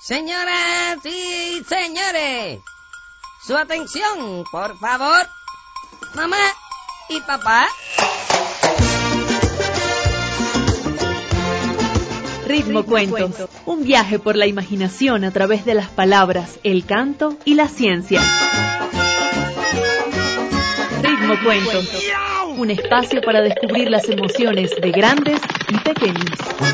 Señoras y señores, su atención, por favor. Mamá y papá. Ritmo Cuentos, un viaje por la imaginación a través de las palabras, el canto y la ciencia. Ritmo Cuentos, un espacio para descubrir las emociones de grandes y pequeños.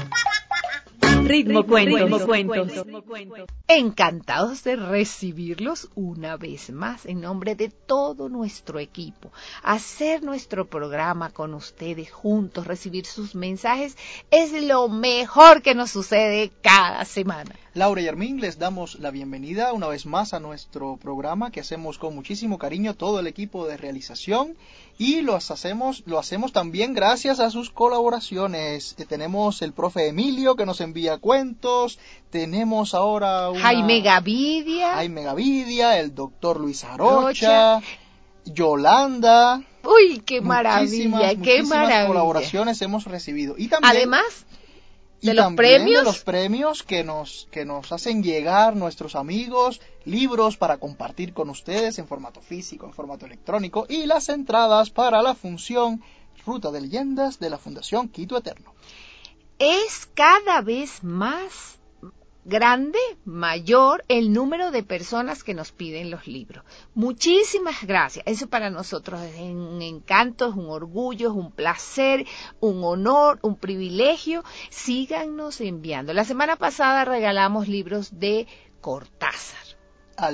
Ritmo Cuentos. Encantados de recibirlos una vez más en nombre de todo nuestro equipo. Hacer nuestro programa con ustedes juntos, recibir sus mensajes, es lo mejor que nos sucede cada semana. Laura y Armin, les damos la bienvenida una vez más a nuestro programa que hacemos con muchísimo cariño todo el equipo de realización y lo hacemos también gracias a sus colaboraciones. Tenemos el profe Emilio que nos envía cuentos, tenemos ahora Jaime Gavidia, el doctor Luis Arocha, Yolanda. Uy, qué maravilla, qué maravilla. Colaboraciones hemos recibido y también además de los premios que nos hacen llegar nuestros amigos, libros para compartir con ustedes en formato físico, en formato electrónico, y las entradas para la función Ruta de Leyendas de la Fundación Quito Eterno. Es cada vez más grande, mayor el número de personas que nos piden los libros. Muchísimas gracias. Eso para nosotros es un encanto, es un orgullo, es un placer, un honor, un privilegio. Síganos enviando. La semana pasada regalamos libros de Cortázar. Al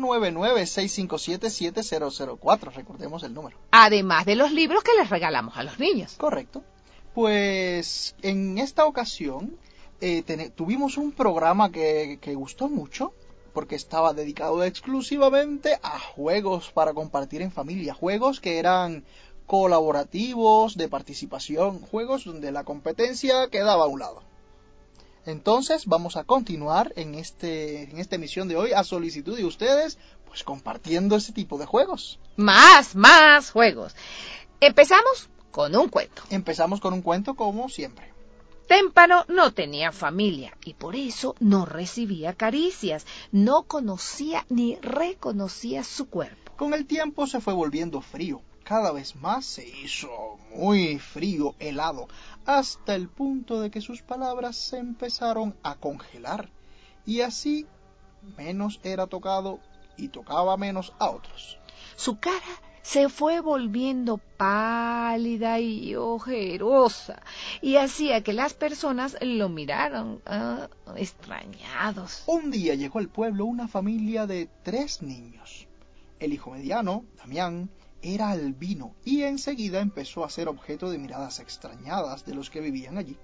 099-657-7004, recordemos el número. Además de los libros que les regalamos a los niños. Correcto. Pues en esta ocasión tuvimos un programa que gustó mucho porque estaba dedicado exclusivamente a juegos para compartir en familia, juegos que eran colaborativos, de participación, juegos donde la competencia quedaba a un lado. Entonces vamos a continuar en esta emisión de hoy a solicitud de ustedes, pues compartiendo ese tipo de juegos. Más juegos. Empezamos con un cuento como siempre. Témpano no tenía familia y por eso no recibía caricias, no conocía ni reconocía su cuerpo. Con el tiempo se fue volviendo frío, cada vez más se hizo muy frío, helado, hasta el punto de que sus palabras se empezaron a congelar y así menos era tocado y tocaba menos a otros. Su cara se fue volviendo pálida y ojerosa y hacía que las personas lo miraran extrañados. Un día llegó al pueblo una familia de 3 niños. El hijo mediano, Damián, era albino y enseguida empezó a ser objeto de miradas extrañadas de los que vivían allí.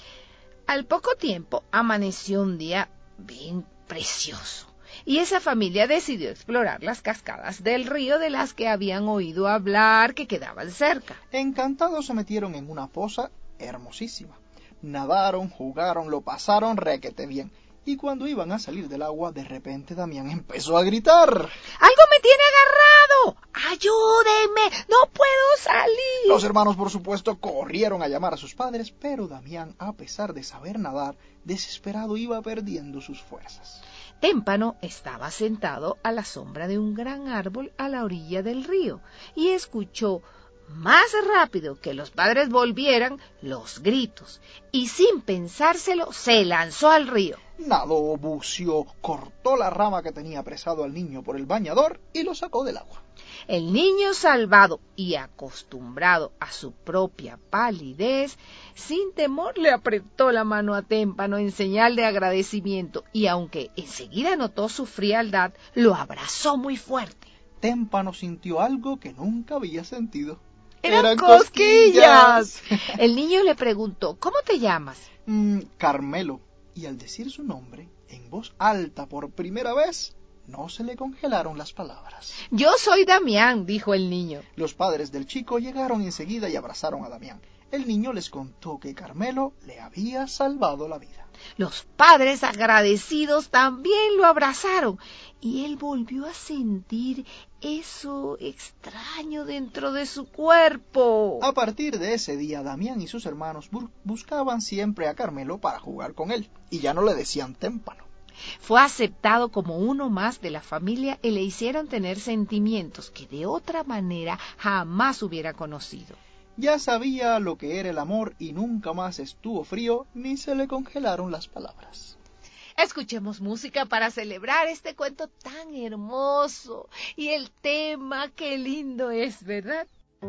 Al poco tiempo amaneció un día bien precioso. Y esa familia decidió explorar las cascadas del río de las que habían oído hablar que quedaban cerca. Encantados se metieron en una poza hermosísima. Nadaron, jugaron, lo pasaron requete bien. Y cuando iban a salir del agua, de repente Damián empezó a gritar: ¡Algo me tiene agarrado! ¡Ayúdenme! ¡No puedo salir! Los hermanos, por supuesto, corrieron a llamar a sus padres, pero Damián, a pesar de saber nadar, desesperado iba perdiendo sus fuerzas. Témpano estaba sentado a la sombra de un gran árbol a la orilla del río y escuchó más rápido que los padres volvieran los gritos y sin pensárselo se lanzó al río. Nadó, buceó, cortó la rama que tenía apresado al niño por el bañador y lo sacó del agua. El niño, salvado y acostumbrado a su propia palidez, sin temor le apretó la mano a Témpano en señal de agradecimiento y aunque enseguida notó su frialdad, lo abrazó muy fuerte. Témpano sintió algo que nunca había sentido. ¡Eran cosquillas! El niño le preguntó: ¿cómo te llamas? Carmelo. Y al decir su nombre, en voz alta por primera vez, no se le congelaron las palabras. Yo soy Damián, dijo el niño. Los padres del chico llegaron enseguida y abrazaron a Damián. El niño les contó que Carmelo le había salvado la vida. Los padres, agradecidos, también lo abrazaron y él volvió a sentir eso extraño dentro de su cuerpo. A partir de ese día, Damián y sus hermanos buscaban siempre a Carmelo para jugar con él y ya no le decían Témpano. Fue aceptado como uno más de la familia y le hicieron tener sentimientos que de otra manera jamás hubiera conocido. Ya sabía lo que era el amor y nunca más estuvo frío ni se le congelaron las palabras. Escuchemos música para celebrar este cuento tan hermoso y el tema, qué lindo es, ¿verdad?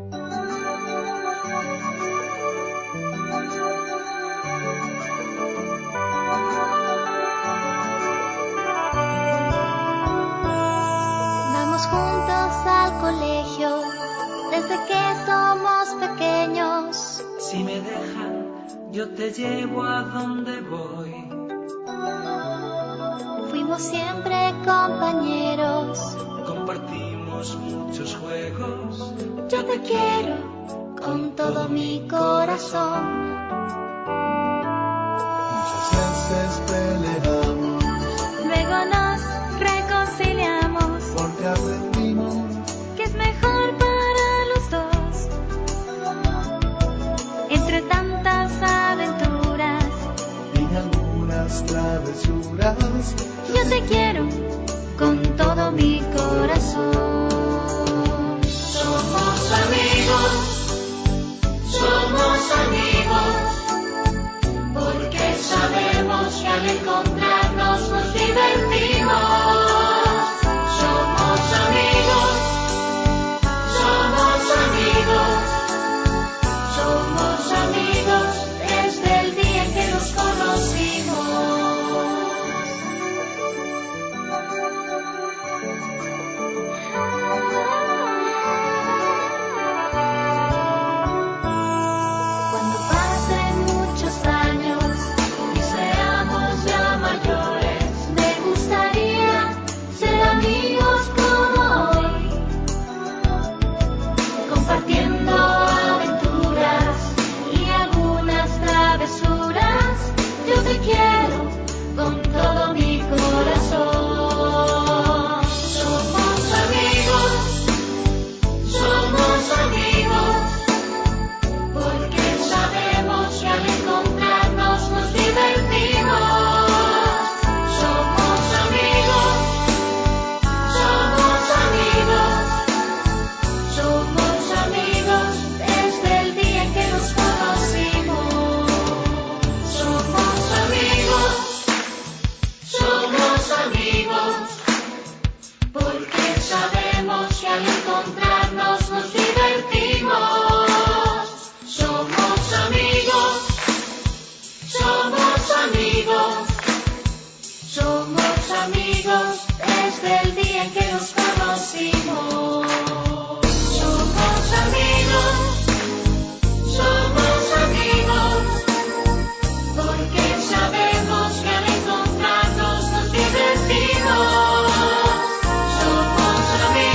Vamos juntos al colegio desde que somos pequeños. Si me dejan, yo te llevo a donde voy. Fuimos siempre compañeros. Compartimos muchos juegos. Yo te quiero con todo mi corazón. Muchas veces peleamos, Luego nos reconciliamos, porque aprendimos que es mejor para los dos. Entre tantas aventuras, y algunas travesuras. yo te quiero con todo mi corazón. Somos amigos, porque sabemos que al encontrarnos nos divertimos. Somos amigos, desde el día en que nos conocimos. Cuando pasen muchos años Y seamos ya mayores, me gustaría ser amigos como hoy, compartiendo aventuras y algunas travesuras. Yo te quiero con todo mi corazón. Somos amigos, porque sabemos que al encontrarnos nos divertimos. Somos amigos, desde el día en que nos conocimos. Somos amigos, porque sabemos que al encontrarnos nos divertimos. Somos amigos, desde el día en que nos conocimos. Somos amigos, porque sabemos que al encontrarnos nos divertimos. Somos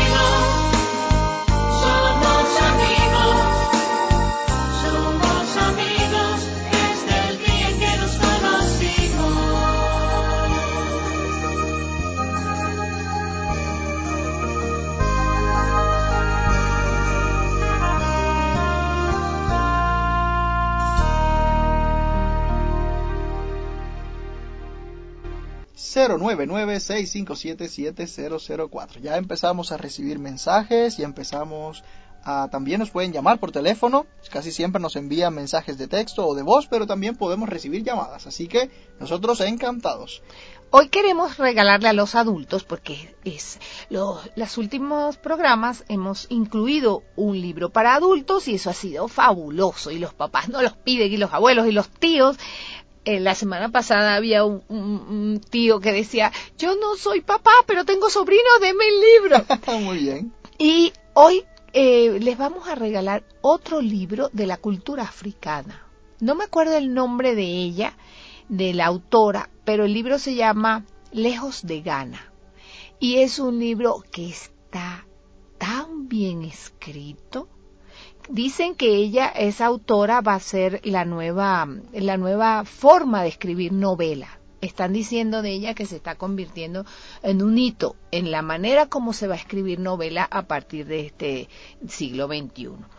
amigos, desde el día en que nos conocimos. ...099-657-7004. Ya empezamos a recibir mensajes y empezamos a... También nos pueden llamar por teléfono. Casi siempre nos envían mensajes de texto o de voz, pero también podemos recibir llamadas. Así que nosotros encantados. Hoy queremos regalarle a los adultos, porque los últimos programas hemos incluido un libro para adultos y eso ha sido fabuloso. Y los papás nos los piden, y los abuelos y los tíos. La semana pasada había un tío que decía, yo no soy papá, pero tengo sobrinos, denme el libro. Muy bien. Y hoy les vamos a regalar otro libro de la cultura africana. No me acuerdo el nombre de ella, de la autora, pero el libro se llama Lejos de Ghana. Y es un libro que está tan bien escrito. Dicen que esa autora va a ser la nueva forma de escribir novela. Están diciendo de ella que se está convirtiendo en un hito en la manera como se va a escribir novela a partir de este siglo XXI.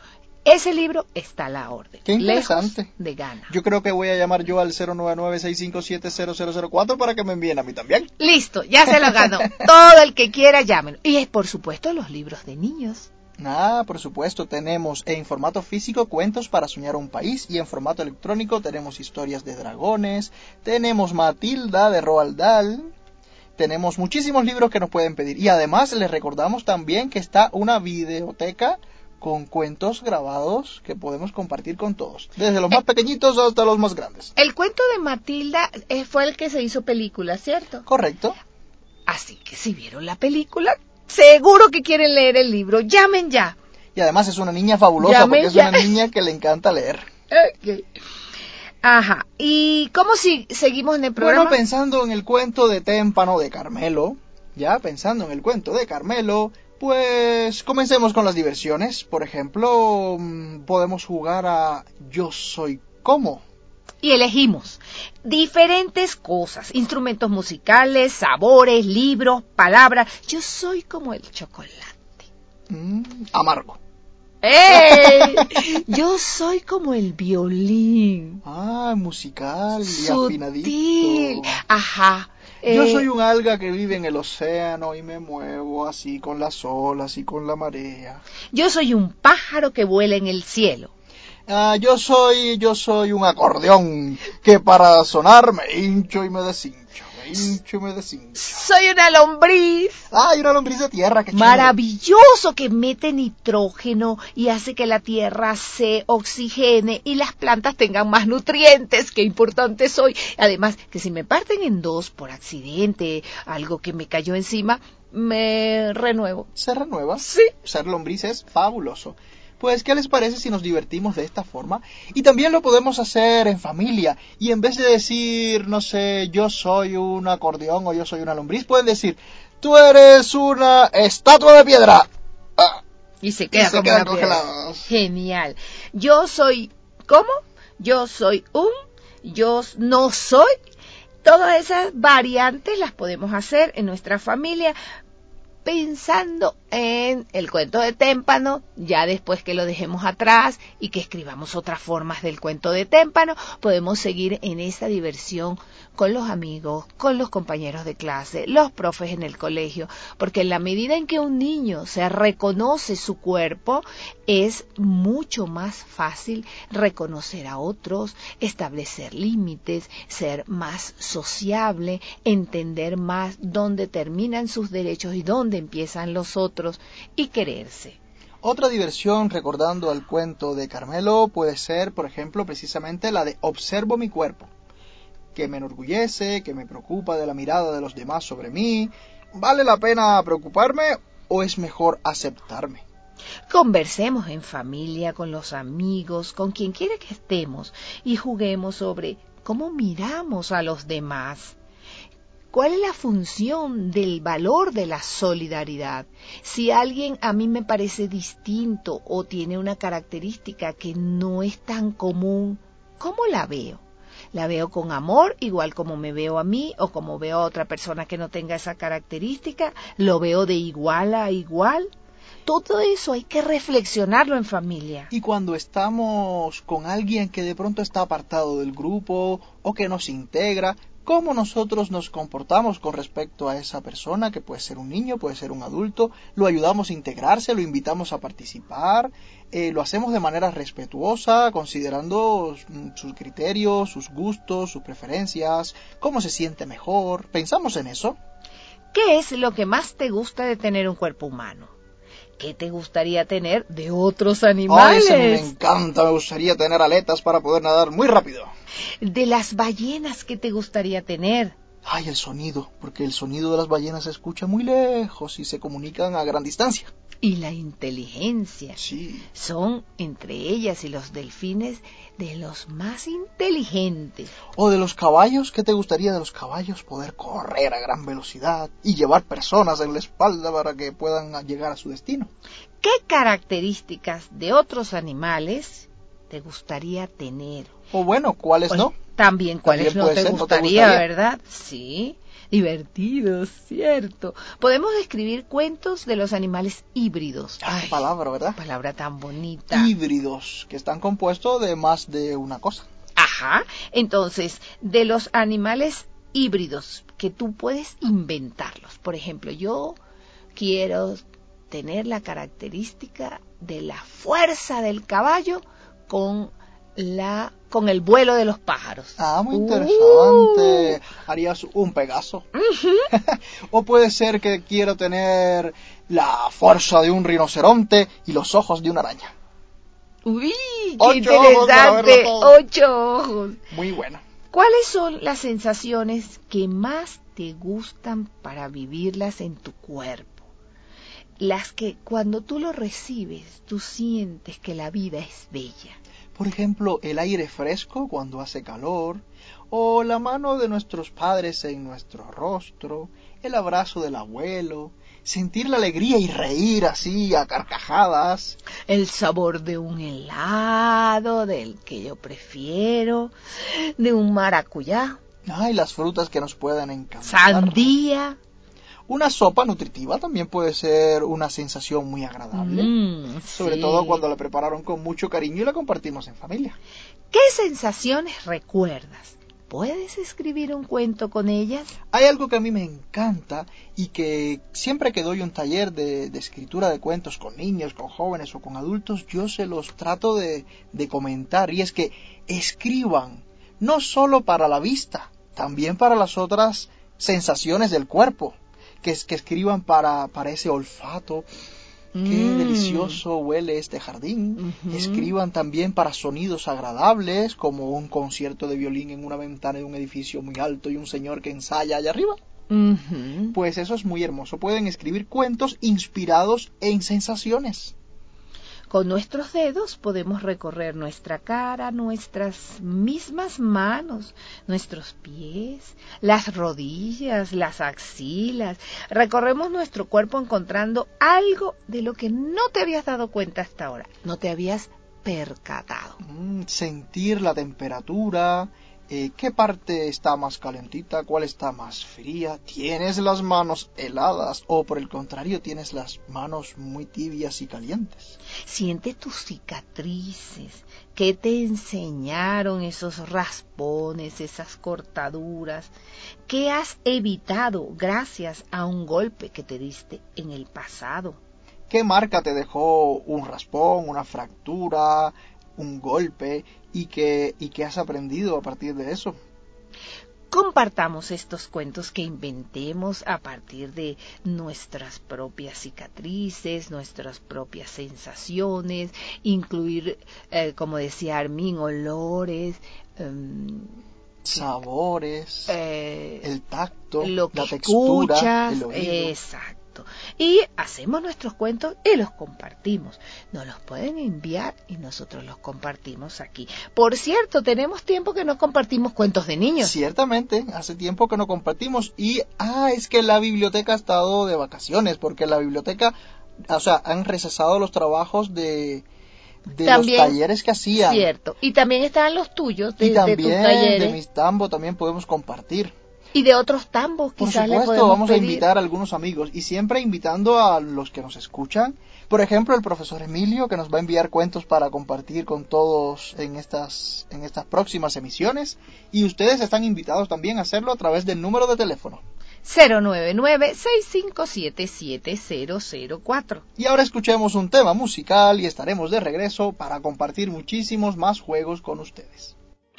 ese libro está a la orden. Qué interesante. Lejos de Ghana. Yo creo que voy a llamar yo al 099-657-0004 para que me envíen a mí también. Listo, ya se lo ganó. Todo el que quiera, llámenlo. Y es, por supuesto, los libros de niños. Por supuesto, tenemos en formato físico Cuentos para soñar un país y en formato electrónico tenemos Historias de dragones, tenemos Matilda de Roald Dahl, tenemos muchísimos libros que nos pueden pedir y además les recordamos también que está una videoteca con cuentos grabados que podemos compartir con todos, desde los más pequeñitos hasta los más grandes. El cuento de Matilda fue el que se hizo película, ¿cierto? Correcto. Así que si vieron la película, seguro que quieren leer el libro. Llamen ya. Y además es una niña fabulosa Llamen porque es ya. una niña que le encanta leer. Okay. Ajá. ¿Y cómo si seguimos en el programa? Bueno, pensando en el cuento de Témpano de Carmelo, pues comencemos con las diversiones. Por ejemplo, podemos jugar a Yo Soy Como. Y elegimos diferentes cosas, instrumentos musicales, sabores, libros, palabras. Yo soy como el chocolate. Amargo. ¡Ey! Yo soy como el violín. Musical y Sutil. afinadito. Ajá. Yo soy un alga que vive en el océano y me muevo así con las olas y con la marea. Yo soy un pájaro que vuela en el cielo. Yo soy un acordeón que para sonar me hincho y me deshincho. Soy una lombriz. Hay una lombriz de tierra, qué chévere. Maravilloso, que mete nitrógeno y hace que la tierra se oxigene y las plantas tengan más nutrientes. Qué importante soy. Además, que si me parten en dos por accidente, algo que me cayó encima, me renuevo. ¿Se renueva? Sí. Ser lombriz es fabuloso. Pues, ¿qué les parece si nos divertimos de esta forma? Y también lo podemos hacer en familia. Y en vez de decir, no sé, yo soy un acordeón o yo soy una lombriz, pueden decir, tú eres una estatua de piedra. Y se quedan congelados. Genial. Yo soy, ¿cómo? Yo soy yo no soy. Todas esas variantes las podemos hacer en nuestra familia, pensando en el cuento de Témpano. Ya después que lo dejemos atrás y que escribamos otras formas del cuento de Témpano, podemos seguir en esa diversión con los amigos, con los compañeros de clase, los profes en el colegio, porque en la medida en que un niño se reconoce su cuerpo, es mucho más fácil reconocer a otros, establecer límites, ser más sociable, entender más dónde terminan sus derechos y dónde empiezan los otros, y quererse. Otra diversión, recordando al cuento de Carmelo, puede ser, por ejemplo, precisamente la de observo mi cuerpo, que me enorgullece, que me preocupa de la mirada de los demás sobre mí. ¿Vale la pena preocuparme o es mejor aceptarme? Conversemos en familia, con los amigos, con quien quiera que estemos, y juguemos sobre cómo miramos a los demás. ¿Cuál es la función del valor de la solidaridad? Si alguien a mí me parece distinto o tiene una característica que no es tan común, ¿cómo la veo? ¿La veo con amor, igual como me veo a mí, o como veo a otra persona que no tenga esa característica? ¿Lo veo de igual a igual? Todo eso hay que reflexionarlo en familia. Y cuando estamos con alguien que de pronto está apartado del grupo o que nos integra, ¿cómo nosotros nos comportamos con respecto a esa persona, que puede ser un niño, puede ser un adulto? ¿Lo ayudamos a integrarse, lo invitamos a participar? ¿Lo hacemos de manera respetuosa, considerando sus criterios, sus gustos, sus preferencias? ¿Cómo se siente mejor? ¿Pensamos en eso? ¿Qué es lo que más te gusta de tener un cuerpo humano? ¿Qué te gustaría tener de otros animales? Ay, me encanta, me gustaría tener aletas para poder nadar muy rápido. De las ballenas, ¿qué te gustaría tener? Ay, el sonido, porque el sonido de las ballenas se escucha muy lejos y se comunican a gran distancia. Y la inteligencia. Sí. Son, entre ellas y los delfines, de los más inteligentes. O de los caballos, ¿qué te gustaría de los caballos? Poder correr a gran velocidad y llevar personas en la espalda para que puedan llegar a su destino. ¿Qué características de otros animales te gustaría tener? O bueno, ¿cuáles no? También, ¿cuáles no te gustaría, verdad? Sí. Divertidos, cierto. Podemos escribir cuentos de los animales híbridos. Ay, palabra, ¿verdad? Palabra tan bonita. Híbridos, que están compuestos de más de una cosa. Ajá. Entonces, de los animales híbridos, que tú puedes inventarlos. Por ejemplo, yo quiero tener la característica de la fuerza del caballo con el vuelo de los pájaros. Ah, muy interesante. Harías un Pegaso. O puede ser que quiero tener la fuerza de un rinoceronte y los ojos de una araña. Uy, qué 8 ojos para verlo interesante. todo. 8 ojos. Muy buena. ¿Cuáles son las sensaciones que más te gustan para vivirlas en tu cuerpo? Las que cuando tú lo recibes, tú sientes que la vida es bella. Por ejemplo, el aire fresco cuando hace calor, o la mano de nuestros padres en nuestro rostro, el abrazo del abuelo, sentir la alegría y reír así a carcajadas. El sabor de un helado, del que yo prefiero, de un maracuyá, Ay, las frutas que nos pueden encantar. sandía. Una sopa nutritiva también puede ser una sensación muy agradable. Sobre Sí. todo cuando la prepararon con mucho cariño y la compartimos en familia. ¿Qué sensaciones recuerdas? ¿Puedes escribir un cuento con ellas? Hay algo que a mí me encanta y que siempre que doy un taller de escritura de cuentos con niños, con jóvenes o con adultos, yo se los trato de comentar, y es que escriban, no solo para la vista, también para las otras sensaciones del cuerpo, que escriban para ese olfato. Qué delicioso huele este jardín. Escriban también para sonidos agradables, como un concierto de violín en una ventana de un edificio muy alto y un señor que ensaya allá arriba. Pues eso es muy hermoso. Pueden escribir cuentos inspirados en sensaciones. Con nuestros dedos podemos recorrer nuestra cara, nuestras mismas manos, nuestros pies, las rodillas, las axilas. Recorremos nuestro cuerpo encontrando algo de lo que no te habías dado cuenta hasta ahora, no te habías percatado. Sentir la temperatura, qué parte está más calentita, cuál está más fría. ¿Tienes las manos heladas o por el contrario tienes las manos muy tibias y calientes? Siente tus cicatrices. ¿Qué te enseñaron esos raspones, esas cortaduras? ¿Qué has evitado gracias a un golpe que te diste en el pasado? ¿Qué marca te dejó un raspón, una fractura, un golpe, y qué has aprendido a partir de eso? Compartamos estos cuentos que inventemos a partir de nuestras propias cicatrices, nuestras propias sensaciones, incluir, como decía Armin, olores, sabores, el tacto, lo que la textura, escuchas, el oído. exacto. Y hacemos nuestros cuentos y los compartimos. Nos los pueden enviar y nosotros los compartimos aquí. Por cierto, tenemos tiempo que no compartimos cuentos de niños. Ciertamente, hace tiempo que no compartimos. Y, es que la biblioteca ha estado de vacaciones, porque la biblioteca, han recesado los trabajos de también, los talleres que hacían. Cierto, y también están los tuyos, y también de tus talleres. De mis tambos también podemos compartir. Y de otros tambos, quizás. Por supuesto, vamos a invitar a algunos amigos, y siempre invitando a los que nos escuchan. Por ejemplo, el profesor Emilio, que nos va a enviar cuentos para compartir con todos en estas próximas emisiones. Y ustedes están invitados también a hacerlo a través del número de teléfono 099-657-7004. Y ahora escuchemos un tema musical y estaremos de regreso para compartir muchísimos más juegos con ustedes.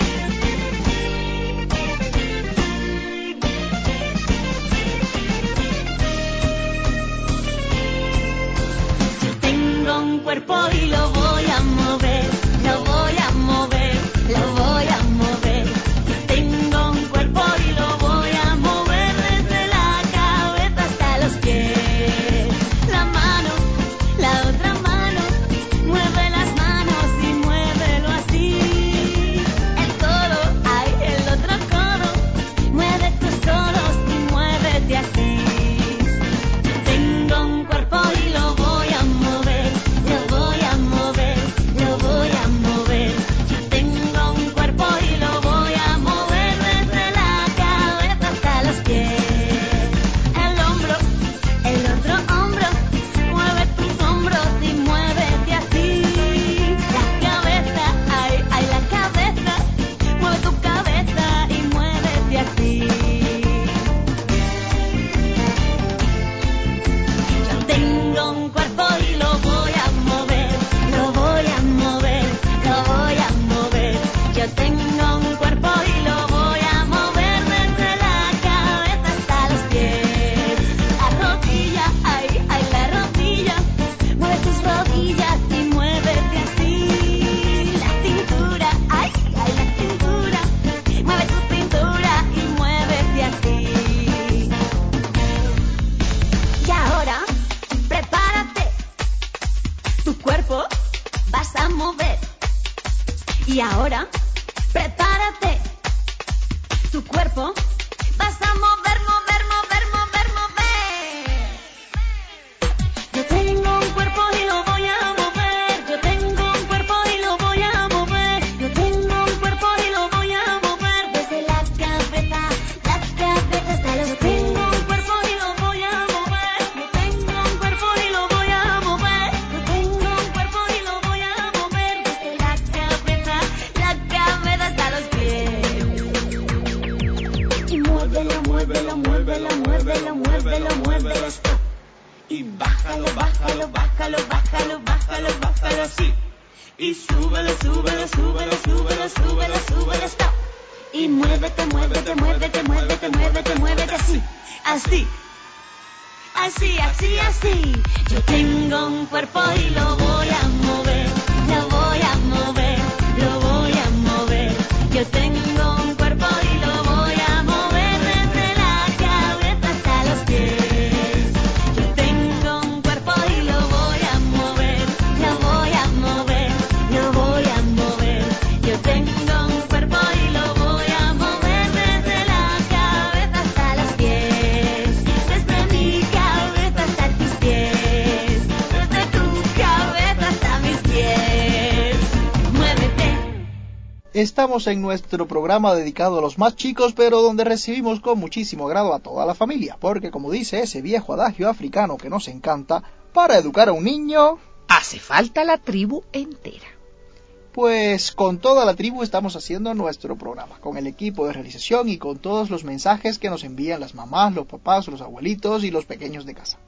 Un cuerpo y lo voy a mover, lo voy a mover, lo voy a mover. Tengo un cuerpo y lo voy a mover desde la cabeza hasta los pies. La mano, la otra mano, mueve las manos y muévelo así. El codo, ay, el otro codo, mueve tus codos y muévete así. Tengo un cuerpo y lo voy a mover. Lo voy a mover. Y ahora, prepárate. Tu cuerpo vas a mover, mover, mover, mover, mover. Yo tengo un cuerpo y lo voy a mover. Yo tengo un cuerpo y lo voy a mover. Yo tengo un cuerpo y lo voy a mover. Desde la cabeza hasta los pies. Yo tengo un cuerpo y lo voy a mover. Yo tengo un cuerpo y lo voy a mover. Yo tengo un cuerpo y lo voy a mover. Desde la cabeza hasta los pies. Y muévelo, muévelo, muévelo, muévelo, muévelo, muévelo. Stop. Y bájalo, bájalo, bájalo, bájalo, bájalo, bájalo así. Y súbelo, súbelo, súbelo, súbelo, súbelo, súbelo, stop. Y muévete, muévete, muévete, muévete, muévete, muévete así, así. Así, así, así. Yo tengo un cuerpo y lo voy a mover. Lo voy a mover, lo voy a mover. Yo tengo un cuerpo y lo voy a mover desde la cabeza hasta los pies. Yo tengo un cuerpo y lo voy a mover. Lo voy a mover, lo voy a mover. Yo tengo un cuerpo y lo voy a mover desde la cabeza hasta los pies. Desde mi cabeza hasta tus pies. Desde tu cabeza hasta mis pies. Muévete. Estamos en nuestro programa dedicado a los más chicos, pero donde recibimos con muchísimo agrado a toda la familia, porque como dice ese viejo adagio africano que nos encanta, para educar a un niño, Hace falta la tribu entera. pues con toda la tribu estamos haciendo nuestro programa, con el equipo de realización y con todos los mensajes que nos envían las mamás, los papás, los abuelitos y los pequeños de casa.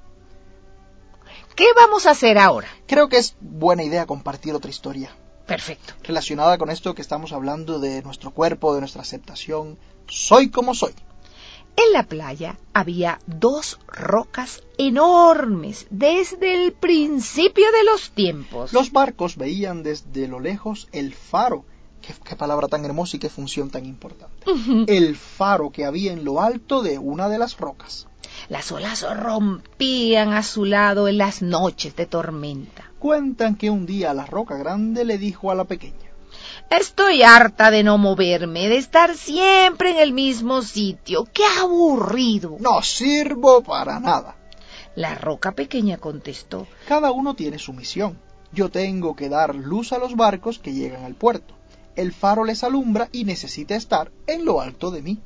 ¿Qué vamos a hacer ahora? Creo que es buena idea compartir otra historia Perfecto. relacionada con esto que estamos hablando de nuestro cuerpo, de nuestra aceptación. Soy como soy. En la playa había 2 rocas enormes desde el principio de los tiempos. Los barcos veían desde lo lejos el faro. Qué palabra tan hermosa y qué función tan importante. El faro que había en lo alto de una de las rocas. Las olas rompían a su lado en las noches de tormenta. Cuentan que un día la roca grande le dijo a la pequeña: Estoy harta de no moverme, de estar siempre en el mismo sitio. ¡Qué aburrido! no sirvo para nada. La roca pequeña contestó: Cada uno tiene su misión. Yo tengo que dar luz a los barcos que llegan al puerto. El faro les alumbra y necesita estar en lo alto de mí.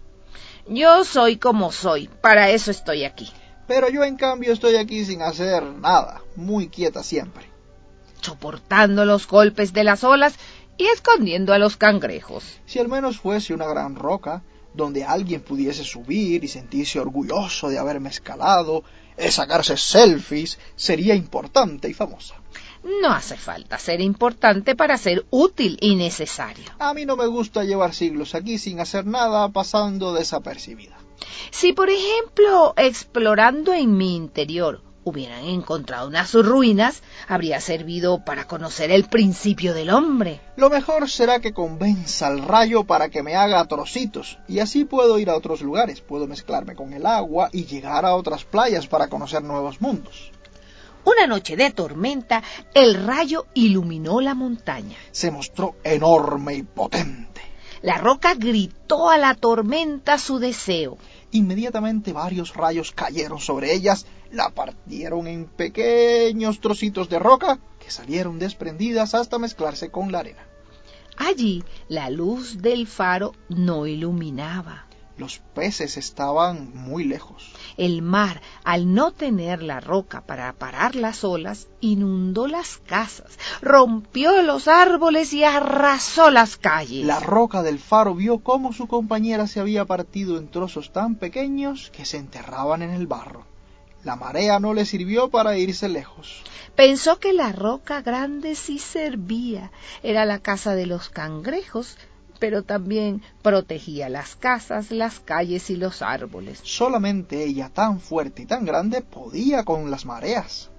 yo soy como soy, para eso estoy aquí. Pero yo en cambio estoy aquí sin hacer nada, muy quieta siempre. Soportando los golpes de las olas y escondiendo a los cangrejos. Si al menos fuese una gran roca, donde alguien pudiese subir y sentirse orgulloso de haberme escalado, sacarse selfies, sería importante y famosa. No hace falta ser importante para ser útil y necesario. A mí no me gusta llevar siglos aquí sin hacer nada, pasando desapercibida. Si, por ejemplo, explorando en mi interior hubieran encontrado unas ruinas, habría servido para conocer el principio del hombre. Lo mejor será que convenza al rayo para que me haga trocitos, y así puedo ir a otros lugares, puedo mezclarme con el agua y llegar a otras playas para conocer nuevos mundos. Una noche de tormenta, el rayo iluminó la montaña. Se mostró enorme y potente. La roca gritó a la tormenta su deseo. Inmediatamente varios rayos cayeron sobre ellas, la partieron en pequeños trocitos de roca que salieron desprendidas hasta mezclarse con la arena. Allí la luz del faro no iluminaba. Los peces estaban muy lejos. El mar, al no tener la roca para parar las olas, inundó las casas, rompió los árboles y arrasó las calles. La roca del faro vio cómo su compañera se había partido en trozos tan pequeños que se enterraban en el barro. La marea no le sirvió para irse lejos. Pensó que la roca grande sí servía. Era la casa de los cangrejos, pero también protegía las casas, las calles y los árboles. Solamente ella, tan fuerte y tan grande, podía con las mareas.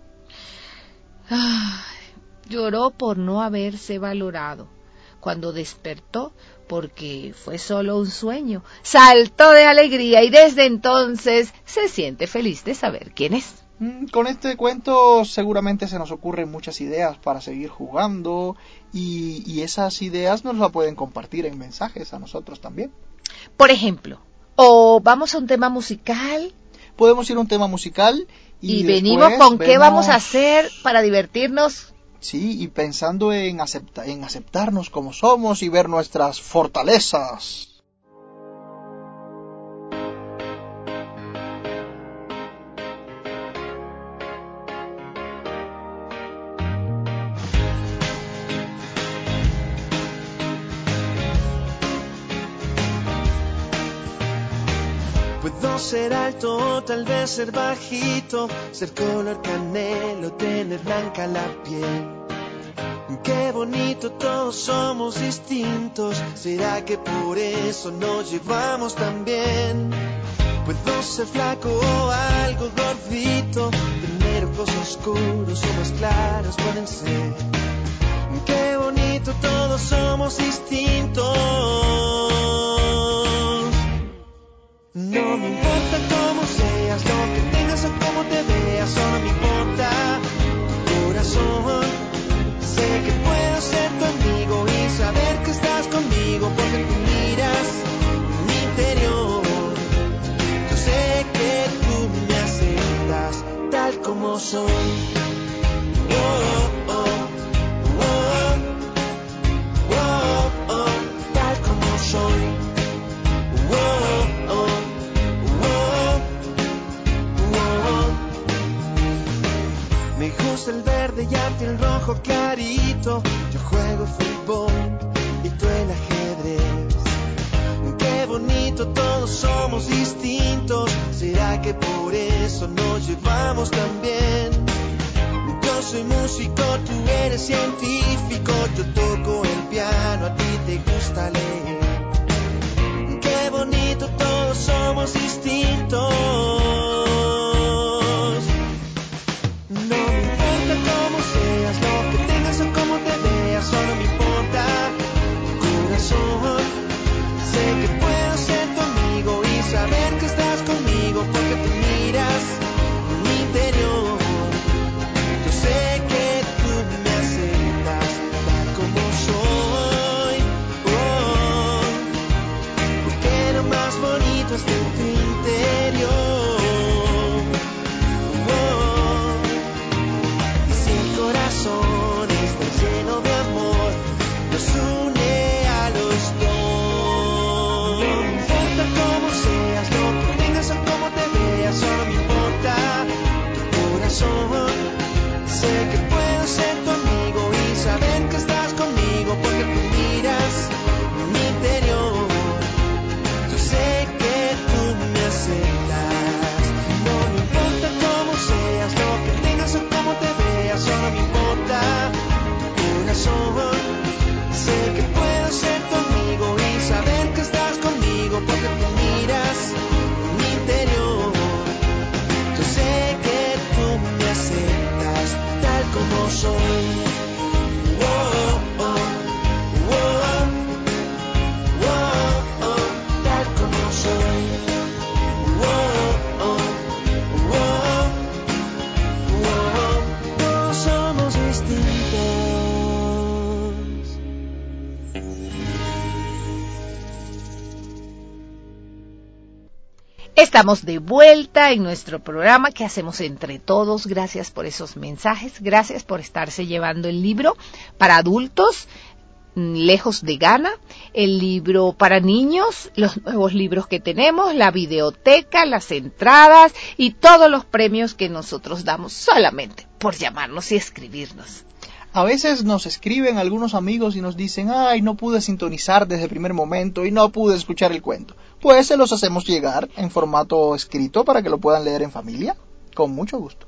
Lloró por no haberse valorado. Cuando despertó, porque fue solo un sueño, saltó de alegría y desde entonces se siente feliz de saber quién es. Con este cuento seguramente se nos ocurren muchas ideas para seguir jugando y esas ideas nos las pueden compartir en mensajes a nosotros también. Por ejemplo, o vamos a un tema musical Podemos ir a un tema musical y después venimos con qué vemos- vamos a hacer para divertirnos. Sí, y pensando en aceptarnos como somos y ver nuestras fortalezas. Puedo ser alto, tal vez ser bajito, ser color canelo, tener blanca la piel. Qué bonito, todos somos distintos. ¿Será que por eso nos llevamos tan bien? Puedo ser flaco o algo gordito, tener ojos oscuros o más claros pueden ser. Qué bonito, todos somos distintos. No me importa cómo seas, lo que tengas o cómo te veas, solo me importa tu corazón. Sé que puedo ser tu amigo y saber que estás conmigo porque tú miras mi interior. Yo sé que tú me aceptas tal como soy. Oh, oh, oh, oh, oh, tal como soy. Oh, oh, oh, oh. Me gusta el verde y a ti el rojo clarito. Yo juego fútbol y tú el ajedrez. Qué bonito, todos somos distintos. ¿Será que por eso nos llevamos tan bien? Yo soy músico, tú eres científico. Yo toco el piano, a ti te gusta leer. Qué bonito, todos somos distintos. No me importa cómo seas, lo que tengas o cómo te veas, solo me importa tu corazón. Sé que puedo ser tu amigo y saber que estás conmigo porque tú miras mi interior. Yo sé que tú me aceptas tal como soy. Oh, porque lo más bonito está en tu interior. Oh, y si el corazón está lleno de amor, nos une a los dos. No me importa cómo seas, lo que tengas o cómo te veas, solo me importa tu corazón. Sé que puedo ser tu amigo y saber que estás conmigo porque tú miras mi interior. Yo sé que tú me aceptas. No me importa cómo seas, lo que tengas o cómo te veas, solo me importa tu corazón. Sé que puedo ser tu amigo y saber que estás conmigo porque tú miras mi interior. Yo sé que tú me aceptas tal como soy. Oh, oh, oh, oh, oh, tal como soy. Oh, oh, oh, oh, todos somos distintos. Estamos de vuelta en nuestro programa que hacemos entre todos. Gracias por esos mensajes, gracias por estarse llevando el libro para adultos, Lejos de Ghana, el libro para niños, los nuevos libros que tenemos, la videoteca, las entradas y todos los premios que nosotros damos solamente por llamarnos y escribirnos. A veces nos escriben algunos amigos y nos dicen, ay, no pude sintonizar desde el primer momento y no pude escuchar el cuento. Pues se los hacemos llegar en formato escrito para que lo puedan leer en familia, con mucho gusto.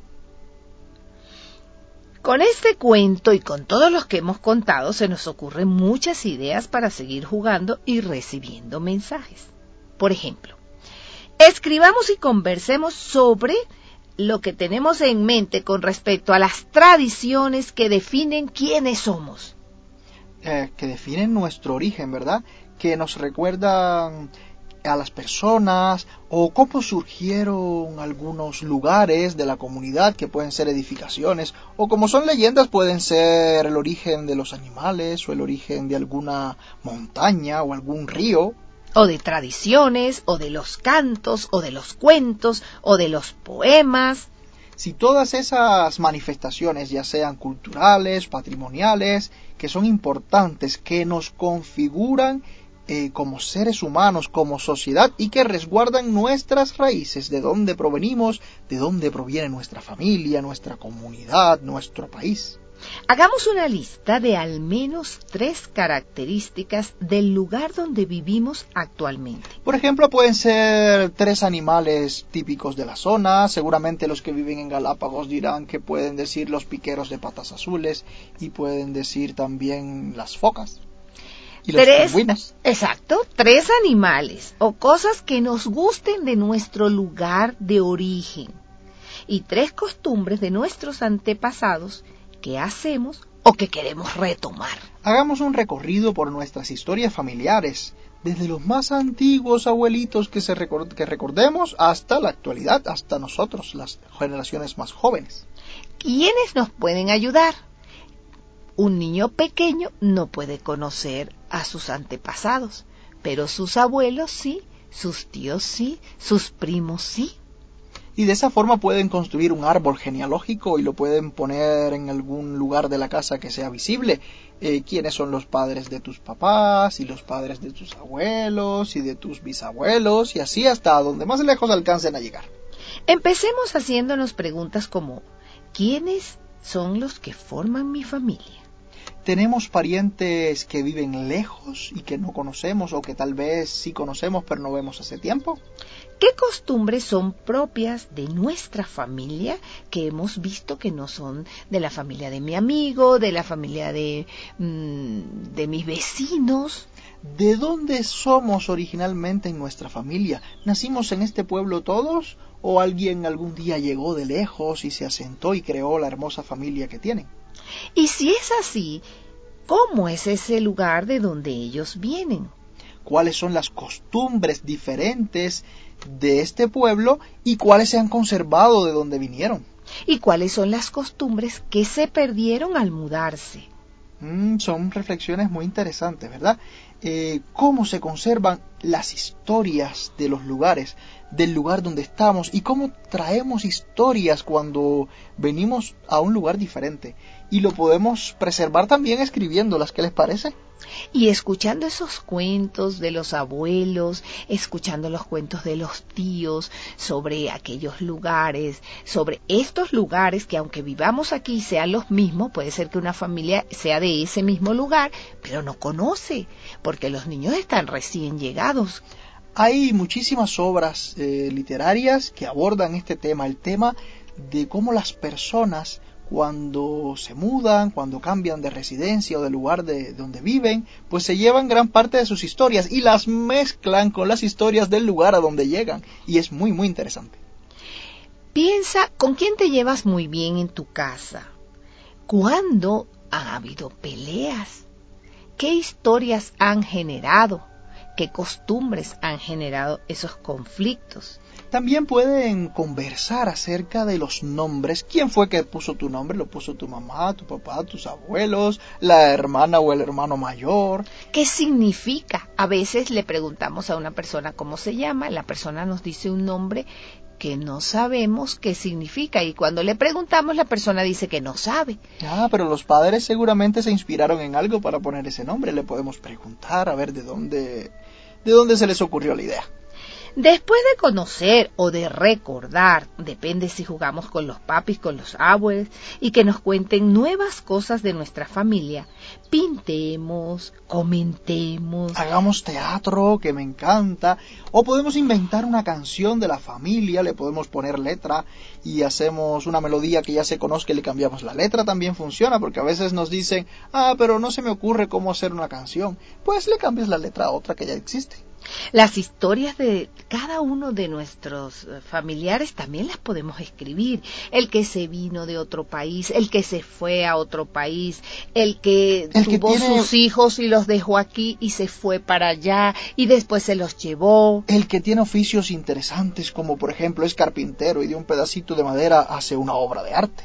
Con este cuento y con todos los que hemos contado se nos ocurren muchas ideas para seguir jugando y recibiendo mensajes. Por ejemplo, escribamos y conversemos sobre lo que tenemos en mente con respecto a las tradiciones que definen quiénes somos. Que definen nuestro origen, ¿verdad? Que nos recuerdan a las personas o cómo surgieron algunos lugares de la comunidad que pueden ser edificaciones o como son leyendas pueden ser el origen de los animales o el origen de alguna montaña o algún río. O de tradiciones, o de los cantos, o de los cuentos, o de los poemas. Si todas esas manifestaciones, ya sean culturales, patrimoniales, que son importantes, que nos configuran como seres humanos, como sociedad y que resguardan nuestras raíces, de dónde provenimos, de dónde proviene nuestra familia, nuestra comunidad, nuestro país. Hagamos una lista de al menos 3 características del lugar donde vivimos actualmente. Por ejemplo, pueden ser 3 animales típicos de la zona. Seguramente los que viven en Galápagos dirán que pueden decir los piqueros de patas azules y pueden decir también las focas y los pingüinos. Exacto, 3 animales o cosas que nos gusten de nuestro lugar de origen y 3 costumbres de nuestros antepasados que hacemos o que queremos retomar. Hagamos un recorrido por nuestras historias familiares, desde los más antiguos abuelitos que recordemos hasta la actualidad, hasta nosotros, las generaciones más jóvenes. ¿Quiénes nos pueden ayudar? Un niño pequeño no puede conocer a sus antepasados, pero sus abuelos sí, sus tíos sí, sus primos sí. Y de esa forma pueden construir un árbol genealógico y lo pueden poner en algún lugar de la casa que sea visible. ¿Quiénes son los padres de tus papás y los padres de tus abuelos y de tus bisabuelos? Y así hasta donde más lejos alcancen a llegar. Empecemos haciéndonos preguntas como ¿quiénes son los que forman mi familia? ¿Tenemos parientes que viven lejos y que no conocemos o que tal vez sí conocemos pero no vemos hace tiempo? ¿Qué costumbres son propias de nuestra familia que hemos visto que no son de la familia de mi amigo, de la familia de mis vecinos? ¿De dónde somos originalmente en nuestra familia? ¿Nacimos en este pueblo todos o alguien algún día llegó de lejos y se asentó y creó la hermosa familia que tienen? Y si es así, ¿cómo es ese lugar de donde ellos vienen? ¿Cuáles son las costumbres diferentes de este pueblo y cuáles se han conservado de donde vinieron? ¿Y cuáles son las costumbres que se perdieron al mudarse? Son reflexiones muy interesantes, ¿verdad? Cómo se conservan las historias de los lugares, del lugar donde estamos y cómo traemos historias cuando venimos a un lugar diferente. Y lo podemos preservar también escribiéndolas, ¿qué les parece? Y escuchando esos cuentos de los abuelos, escuchando los cuentos de los tíos sobre aquellos lugares, sobre estos lugares que aunque vivamos aquí sean los mismos, puede ser que una familia sea de ese mismo lugar, pero no conoce, porque los niños están recién llegados. Hay muchísimas obras literarias que abordan este tema, el tema de cómo las personas cuando se mudan, cuando cambian de residencia o de lugar de donde viven, pues se llevan gran parte de sus historias y las mezclan con las historias del lugar a donde llegan. Y es muy, muy interesante. Piensa, ¿con quién te llevas muy bien en tu casa? ¿Cuándo ha habido peleas? ¿Qué historias han generado? ¿Qué costumbres han generado esos conflictos? También pueden conversar acerca de los nombres. ¿Quién fue que puso tu nombre? ¿Lo puso tu mamá, tu papá, tus abuelos, la hermana o el hermano mayor? ¿Qué significa? A veces le preguntamos a una persona cómo se llama, la persona nos dice un nombre que no sabemos qué significa y cuando le preguntamos la persona dice que no sabe. Pero los padres seguramente se inspiraron en algo para poner ese nombre. Le podemos preguntar a ver de dónde se les ocurrió la idea. Después de conocer o de recordar, depende si jugamos con los papis, con los abuelos, y que nos cuenten nuevas cosas de nuestra familia, pintemos, comentemos. Hagamos teatro, que me encanta, o podemos inventar una canción de la familia, le podemos poner letra y hacemos una melodía que ya se conozca y le cambiamos la letra, también funciona, porque a veces nos dicen, pero no se me ocurre cómo hacer una canción, pues le cambias la letra a otra que ya existe. Las historias de cada uno de nuestros familiares también las podemos escribir. El que se vino de otro país, el que se fue a otro país, el que tuvo sus hijos y los dejó aquí y se fue para allá y después se los llevó. El que tiene oficios interesantes, como por ejemplo es carpintero y de un pedacito de madera hace una obra de arte.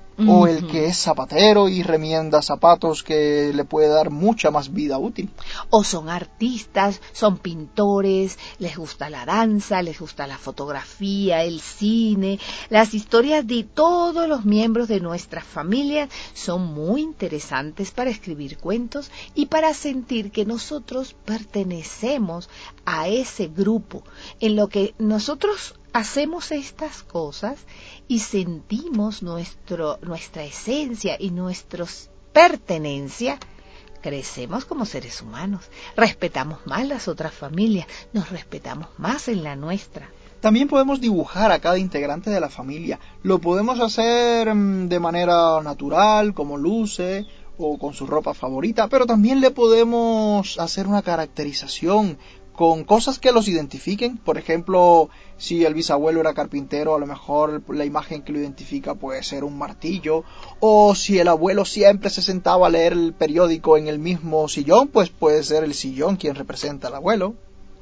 O el que es zapatero y remienda zapatos, que le puede dar mucha más vida útil. O son artistas, son pintores, les gusta la danza, les gusta la fotografía, el cine. Las historias de todos los miembros de nuestras familias son muy interesantes para escribir cuentos y para sentir que nosotros pertenecemos a ese grupo, en lo que nosotros hacemos estas cosas y sentimos nuestra esencia y nuestra pertenencia. Crecemos como seres humanos, respetamos más las otras familias, nos respetamos más en la nuestra. También podemos dibujar a cada integrante de la familia. Lo podemos hacer de manera natural, como luce, o con su ropa favorita, pero también le podemos hacer una caracterización con cosas que los identifiquen. Por ejemplo, si el bisabuelo era carpintero, a lo mejor la imagen que lo identifica puede ser un martillo, o si el abuelo siempre se sentaba a leer el periódico en el mismo sillón, pues puede ser el sillón quien representa al abuelo.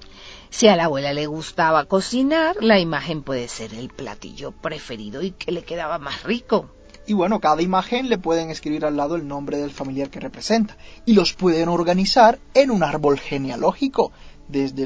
Si a la abuela le gustaba cocinar, la imagen puede ser el platillo preferido y que le quedaba más rico. Y bueno, cada imagen le pueden escribir al lado el nombre del familiar que representa, y los pueden organizar en un árbol genealógico, desde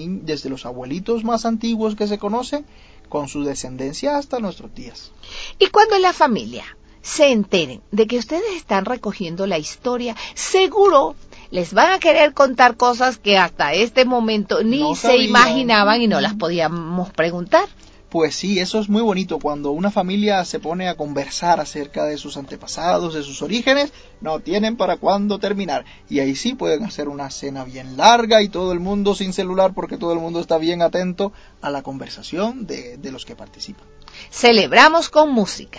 los abuelitos más antiguos que se conocen, con su descendencia hasta nuestros días. Y cuando la familia se enteren de que ustedes están recogiendo la historia, seguro les van a querer contar cosas que hasta este momento ni se imaginaban y no las podíamos preguntar. Pues sí, eso es muy bonito. Cuando una familia se pone a conversar acerca de sus antepasados, de sus orígenes, no tienen para cuándo terminar. Y ahí sí pueden hacer una cena bien larga y todo el mundo sin celular, porque todo el mundo está bien atento a la conversación de los que participan. Celebramos con música.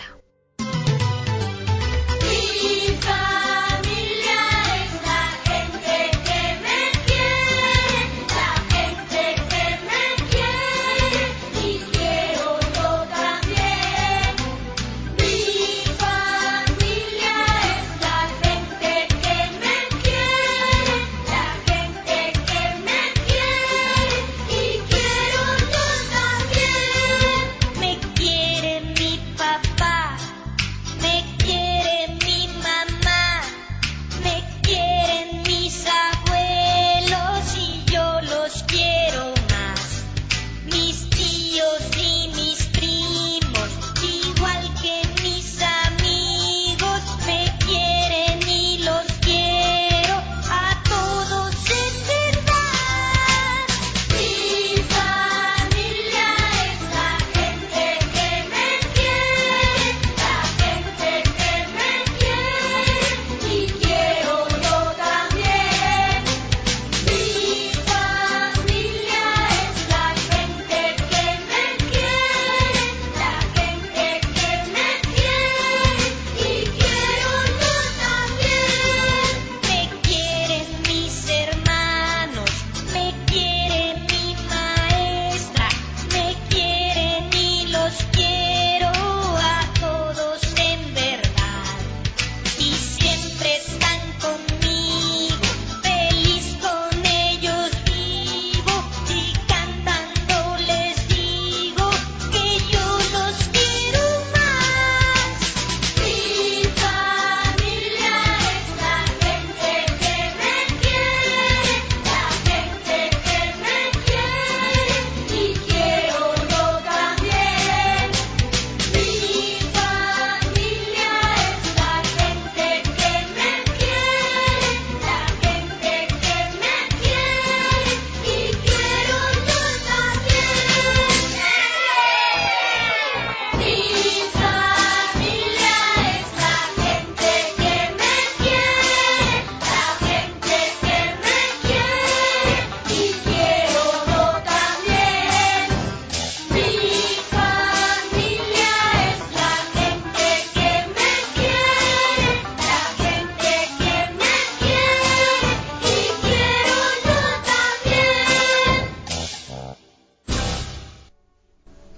Me quiere mi papá.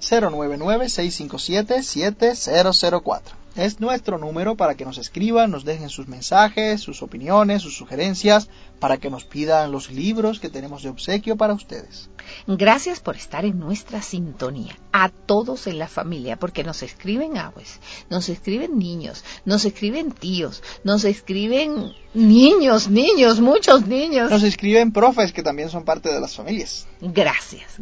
099-657-7004. Es nuestro número para que nos escriban, nos dejen sus mensajes, sus opiniones, sus sugerencias, para que nos pidan los libros que tenemos de obsequio para ustedes. Gracias por estar en nuestra sintonía, a todos en la familia, porque nos escriben abuelos, nos escriben niños, nos escriben tíos, nos escriben niños, muchos niños. Nos escriben profes que también son parte de las familias. Gracias.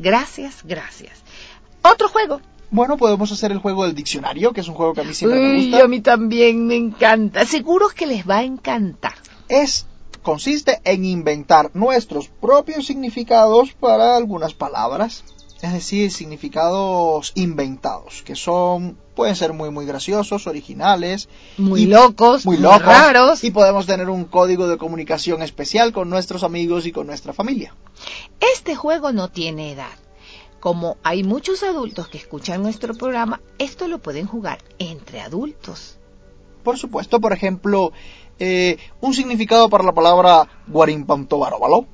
Otro juego. Bueno, podemos hacer el juego del diccionario, que es un juego que a mí siempre me gusta. A mí también me encanta. Seguro que les va a encantar. Consiste en inventar nuestros propios significados para algunas palabras. Es decir, significados inventados, que pueden ser muy graciosos, originales. Muy locos, muy raros. Y podemos tener un código de comunicación especial con nuestros amigos y con nuestra familia. Este juego no tiene edad. Como hay muchos adultos que escuchan nuestro programa, esto lo pueden jugar entre adultos. Por supuesto, por ejemplo, un significado para la palabra guarimpantobalóbalo.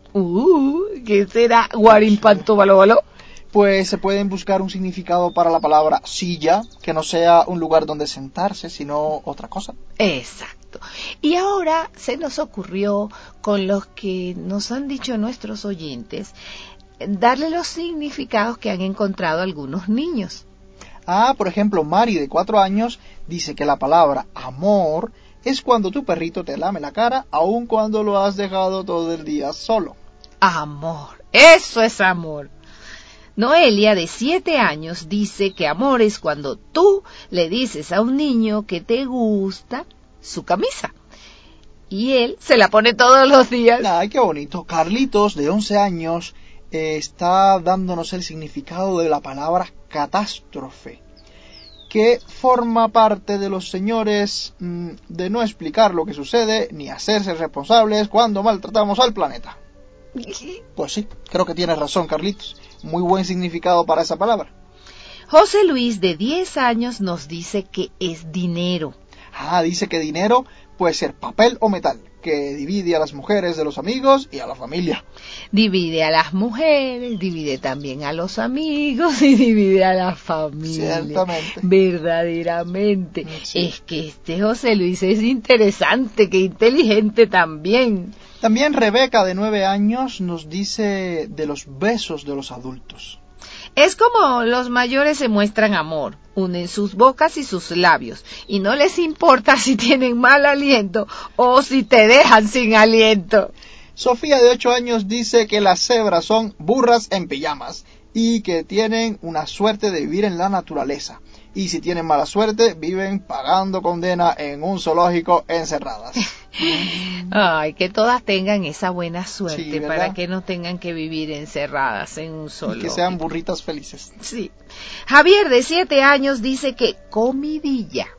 ¿Qué será guarimpantobalóbalo? Pues se pueden buscar un significado para la palabra silla, que no sea un lugar donde sentarse, sino otra cosa. Exacto. Y ahora se nos ocurrió, con los que nos han dicho nuestros oyentes, darle los significados que han encontrado algunos niños. Por ejemplo, Mari, de 4 años, dice que la palabra amor es cuando tu perrito te lame la cara, aun cuando lo has dejado todo el día solo. Amor, eso es amor. Noelia, de 7 años, dice que amor es cuando tú le dices a un niño que te gusta su camisa y él se la pone todos los días. ¡Ay, qué bonito! Carlitos, de 11 años, está dándonos el significado de la palabra catástrofe, que forma parte de los señores de no explicar lo que sucede ni hacerse responsables cuando maltratamos al planeta. Pues sí, creo que tienes razón, Carlitos. Muy buen significado para esa palabra. José Luis, de 10 años, nos dice que es dinero. Dice que dinero puede ser papel o metal, que divide a las mujeres de los amigos y a la familia. Divide a las mujeres, divide también a los amigos y divide a la familia. Ciertamente. Verdaderamente. Sí. Es que este José Luis es interesante, que inteligente también. También Rebeca, de 9 años, nos dice de los besos de los adultos. Es como los mayores se muestran amor, unen sus bocas y sus labios, y no les importa si tienen mal aliento o si te dejan sin aliento. Sofía, de 8 años, dice que las cebras son burras en pijamas y que tienen una suerte de vivir en la naturaleza. Y si tienen mala suerte, viven pagando condena en un zoológico encerradas. Ay, que todas tengan esa buena suerte, Sí, ¿verdad? para que no tengan que vivir encerradas en un zoológico. Y que sean burritas felices. Sí. Javier, de 7 años, dice que comidilla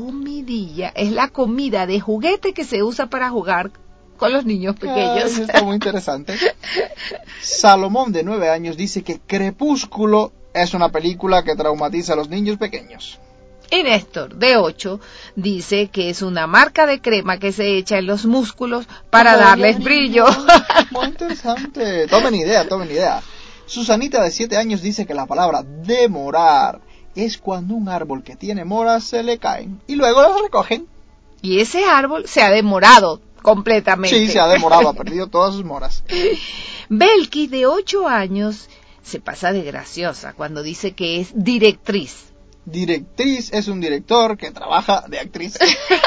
es la comida de juguete que se usa para jugar con los niños pequeños. Eso está muy interesante. Salomón, de 9 años, dice que Crepúsculo es una película que traumatiza a los niños pequeños. Y Néstor, de 8, dice que es una marca de crema que se echa en los músculos para darles brillo. Muy interesante. Tomen idea. Susanita, de 7 años, dice que la palabra demorar es cuando un árbol que tiene moras se le caen y luego las recogen. Y ese árbol se ha demorado completamente. Sí, se ha demorado, ha perdido todas sus moras. Belki, de 8 años, se pasa de graciosa cuando dice que es directriz. Directriz es un director que trabaja de actriz.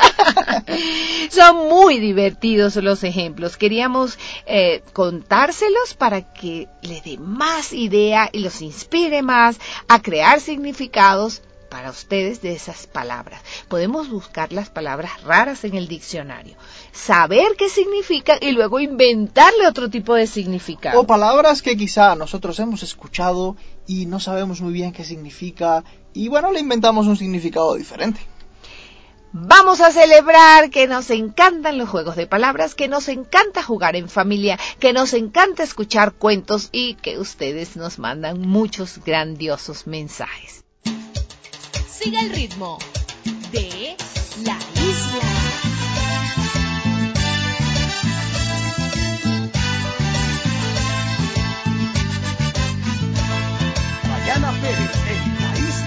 Son muy divertidos los ejemplos. Queríamos contárselos para que les dé más idea y los inspire más a crear significados para ustedes de esas palabras. Podemos buscar las palabras raras en el diccionario, saber qué significan y luego inventarle otro tipo de significado. O palabras que quizá nosotros hemos escuchado y no sabemos muy bien qué significa y bueno, le inventamos un significado diferente. Vamos a celebrar que nos encantan los juegos de palabras, que nos encanta jugar en familia, que nos encanta escuchar cuentos y que ustedes nos mandan muchos grandiosos mensajes. Sigue el ritmo de la isla. Diana Pérez en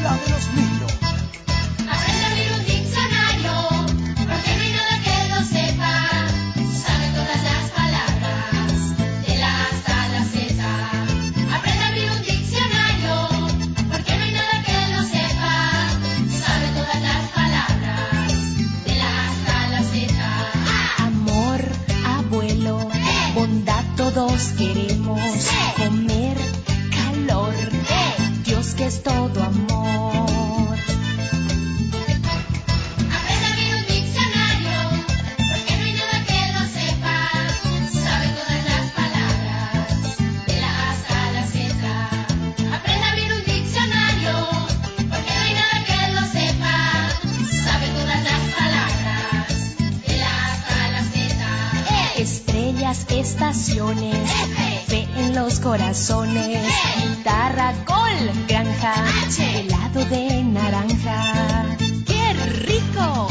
inteligencia de los niños. Aprende a abrir un diccionario, porque no hay nada que lo sepa. Sabe todas las palabras, de la A hasta la Z. Aprende a abrir un diccionario, porque no hay nada que lo sepa. Sabe todas las palabras, de la A hasta la Z. Amor, abuelo, bondad todos queremos. Comer, calor, Dios que es todo amor. Aprende a abrir un diccionario, porque no hay nada que lo sepa. Sabe todas las palabras, de la A hasta la Z. Aprende a abrir un diccionario, porque no hay nada que lo sepa. Sabe todas las palabras, de la A hasta la Z. Estrellas, estaciones, fe en los corazones. Guitarra, gol, granja, helado de naranja. ¡Qué rico!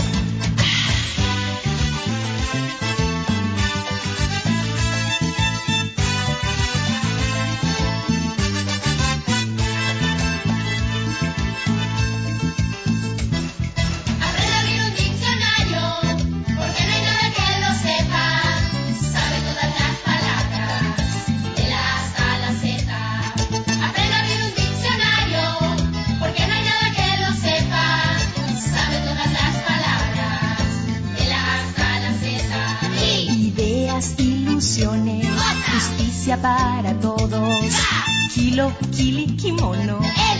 Aprende a abrir un diccionario, porque no hay nada que lo sepa. Sabe todas las palabras, de la A hasta la Z. Aprende a abrir un diccionario, porque no hay nada que lo sepa. Sabe todas las palabras, de la A hasta la Z. Ideas, ilusiones, justicia para todos. Kilo, kili, kimono.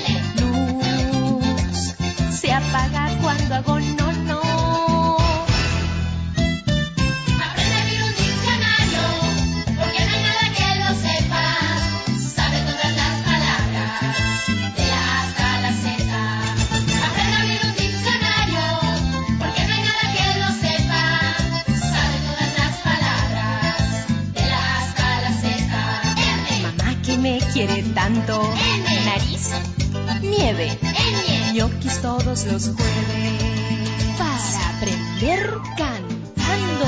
Luz se apaga cuando hago no, no. Aprende a abrir un diccionario, porque no hay nada que lo sepa. Sabe todas las palabras, de la A hasta la Z. Aprende a abrir un diccionario, porque no hay nada que lo sepa. Sabe todas las palabras, de la A hasta la Z. Mamá que me quiere tanto. Nariz, nieve. Ñoquis todos los jueves. Para aprender cantando.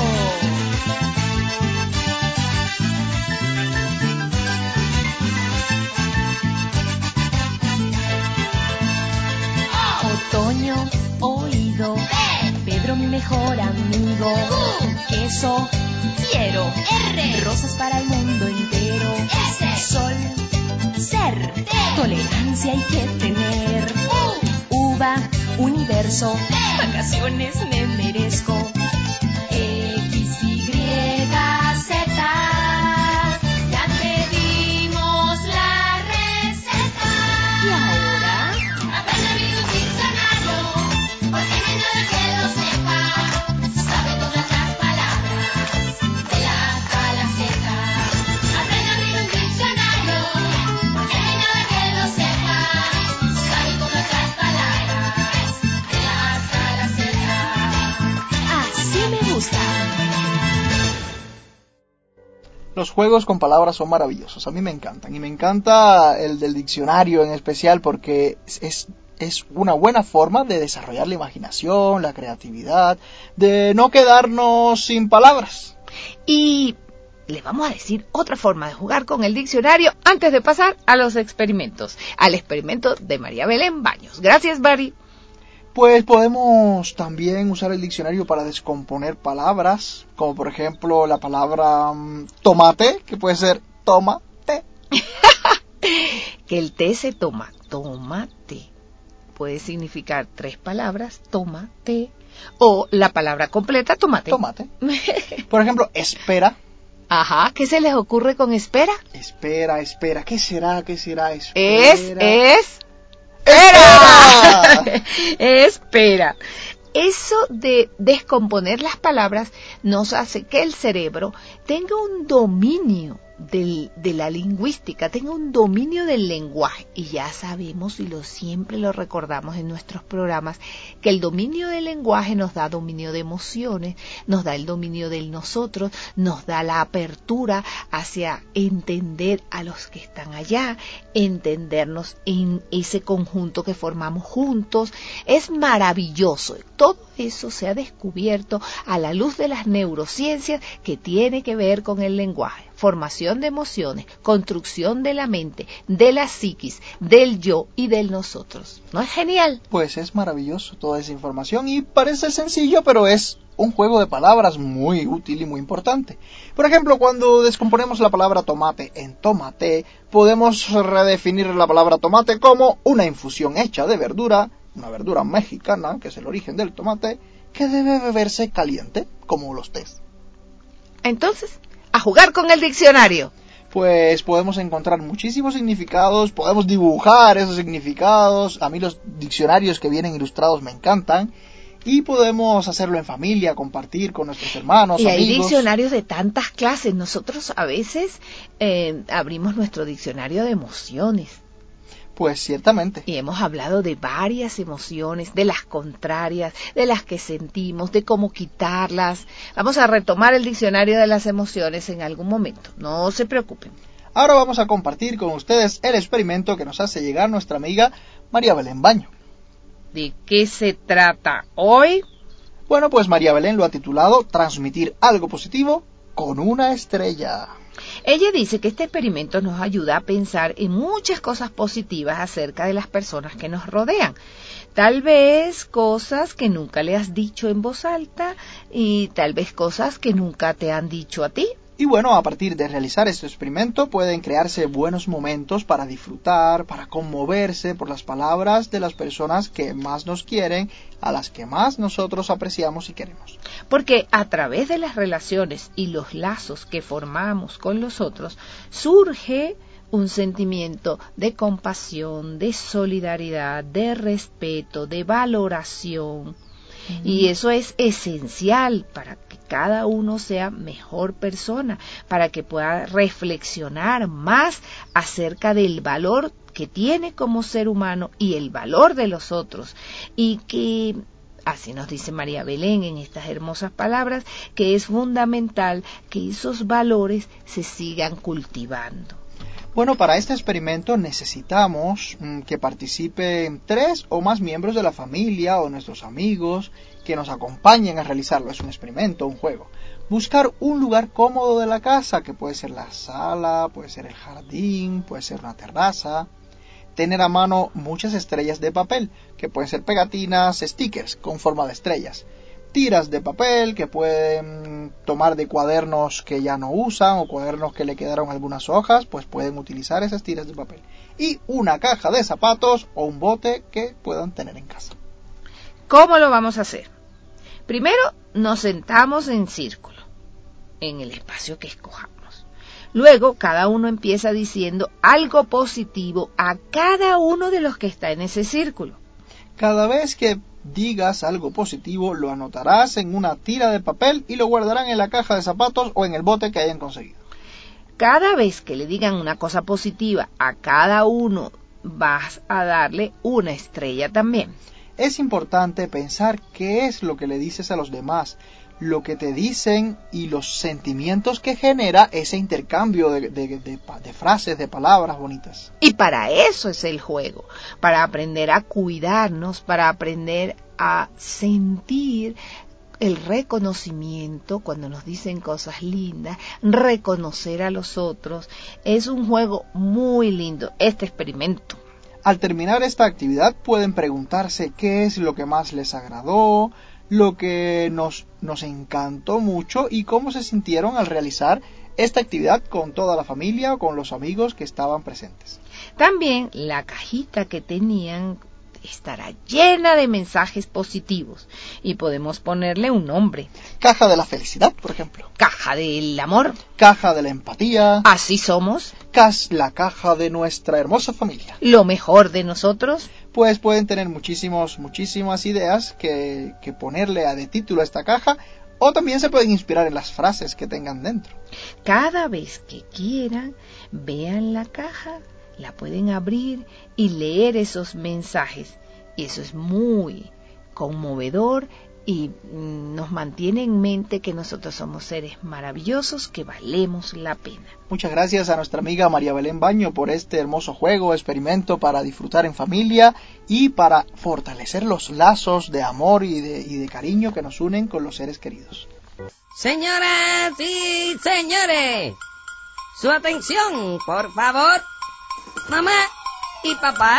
Otoño, oído. Pedro mi mejor amigo. Queso, quiero. Rosas para el mundo entero. Sol, ser. Tolerancia hay que tener. Uva, universo. Vacaciones me merezco. X, Y, Z. Ya te dimos la receta. ¿Y ahora? Aprende a abrir un diccionario, porque no hay nada que lo sepa. Sabe todas las palabras, de la A hasta la Z. Aprende a abrir un diccionario, porque no hay nada que lo sepa. Sabe todas las palabras, de la A hasta la Z. Así me gusta. Los juegos con palabras son maravillosos, a mí me encantan. Y me encanta el del diccionario en especial porque es una buena forma de desarrollar la imaginación, la creatividad, de no quedarnos sin palabras. Y le vamos a decir otra forma de jugar con el diccionario antes de pasar a los experimentos. Al experimento de María Belén Baños. Gracias, Bari. Pues podemos también usar el diccionario para descomponer palabras, como por ejemplo la palabra tomate, que puede ser tomate. Que el té se toma. Tomate. Puede significar 3 palabras. Tomate. O la palabra completa, tomate. Tomate. Por ejemplo, espera. Ajá. ¿Qué se les ocurre con espera? Espera, espera. ¿Qué será? ¿Qué será? Espera. ¡Espera! Espera. Eso de descomponer las palabras nos hace que el cerebro tenga un dominio de la lingüística, tenga un dominio del lenguaje. Y ya sabemos, y siempre lo recordamos en nuestros programas, que el dominio del lenguaje nos da dominio de emociones, nos da el dominio del nosotros, nos da la apertura hacia entender a los que están allá, entendernos en ese conjunto que formamos juntos. Es maravilloso. Todo eso se ha descubierto a la luz de las neurociencias que tiene que ver con el lenguaje. formación de emociones, construcción de la mente, de la psiquis, del yo y del nosotros. ¿No es genial? Pues es maravilloso toda esa información y parece sencillo, pero es un juego de palabras muy útil y muy importante. Por ejemplo, cuando descomponemos la palabra tomate en tomate, podemos redefinir la palabra tomate como una infusión hecha de verdura, una verdura mexicana, que es el origen del tomate, que debe beberse caliente, como los tés. Entonces, a jugar con el diccionario. Pues podemos encontrar muchísimos significados, podemos dibujar esos significados. A mí los diccionarios que vienen ilustrados me encantan. Y podemos hacerlo en familia, compartir con nuestros hermanos, y amigos. hay diccionarios de tantas clases. Nosotros a veces abrimos nuestro diccionario de emociones. Pues ciertamente. Y hemos hablado de varias emociones, de las contrarias, de las que sentimos, de cómo quitarlas. Vamos a retomar el diccionario de las emociones en algún momento. No se preocupen. Ahora vamos a compartir con ustedes el experimento que nos hace llegar nuestra amiga María Belén Baño. ¿De qué se trata hoy? Bueno, pues María Belén lo ha titulado Transmitir algo positivo con una estrella. Ella dice que este experimento nos ayuda a pensar en muchas cosas positivas acerca de las personas que nos rodean. Tal vez cosas que nunca le has dicho en voz alta y tal vez cosas que nunca te han dicho a ti. Y bueno, a partir de realizar este experimento pueden crearse buenos momentos para disfrutar, para conmoverse por las palabras de las personas que más nos quieren, a las que más nosotros apreciamos y queremos. Porque a través de las relaciones y los lazos que formamos con los otros, surge un sentimiento de compasión, de solidaridad, de respeto, de valoración. Y eso es esencial para que cada uno sea mejor persona, para que pueda reflexionar más acerca del valor que tiene como ser humano y el valor de los otros. Y que, así nos dice María Belén en estas hermosas palabras, que es fundamental que esos valores se sigan cultivando. Bueno, para este experimento necesitamos que participen 3 o más miembros de la familia o nuestros amigos que nos acompañen a realizarlo. Es un experimento, un juego. Buscar un lugar cómodo de la casa, que puede ser la sala, puede ser el jardín, puede ser una terraza. Tener a mano muchas estrellas de papel, que pueden ser pegatinas, stickers con forma de estrellas. Tiras de papel que pueden tomar de cuadernos que ya no usan o cuadernos que le quedaron algunas hojas, pues pueden utilizar esas tiras de papel. Y una caja de zapatos o un bote que puedan tener en casa. ¿Cómo lo vamos a hacer? Primero nos sentamos en círculo, en el espacio que escojamos. Luego cada uno empieza diciendo algo positivo a cada uno de los que está en ese círculo. Cada vez que digas algo positivo, lo anotarás en una tira de papel y lo guardarán en la caja de zapatos o en el bote que hayan conseguido. Cada vez que le digan una cosa positiva a cada uno, vas a darle una estrella también. Es importante pensar qué es lo que le dices a los demás, lo que te dicen y los sentimientos que genera ese intercambio de frases, de palabras bonitas. Y para eso es el juego, para aprender a cuidarnos, para aprender a sentir el reconocimiento cuando nos dicen cosas lindas, reconocer a los otros. Es un juego muy lindo, este experimento. Al terminar esta actividad pueden preguntarse qué es lo que más les agradó, lo que nos encantó mucho y cómo se sintieron al realizar esta actividad con toda la familia o con los amigos que estaban presentes. También la cajita que tenían estará llena de mensajes positivos y podemos ponerle un nombre. Caja de la felicidad, por ejemplo. Caja del amor. Caja de la empatía. Así somos. La caja de nuestra hermosa familia. Lo mejor de nosotros. Pues pueden tener muchísimas ideas que ponerle de título a esta caja, o también se pueden inspirar en las frases que tengan dentro. Cada vez que quieran, vean la caja, la pueden abrir y leer esos mensajes. Y eso es muy conmovedor y nos mantiene en mente que nosotros somos seres maravillosos, que valemos la pena. Muchas gracias a nuestra amiga María Belén Baño por este hermoso juego, experimento para disfrutar en familia y para fortalecer los lazos de amor y de cariño que nos unen con los seres queridos. Señoras y señores, Su atención, por favor. Mamá y papá.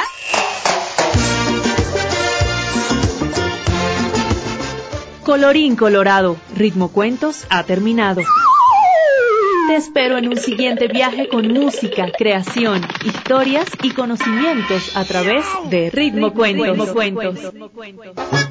Colorín colorado, Ritmo Cuentos ha terminado. Te espero en un siguiente viaje con música, creación, historias y conocimientos a través de Ritmo Cuentos.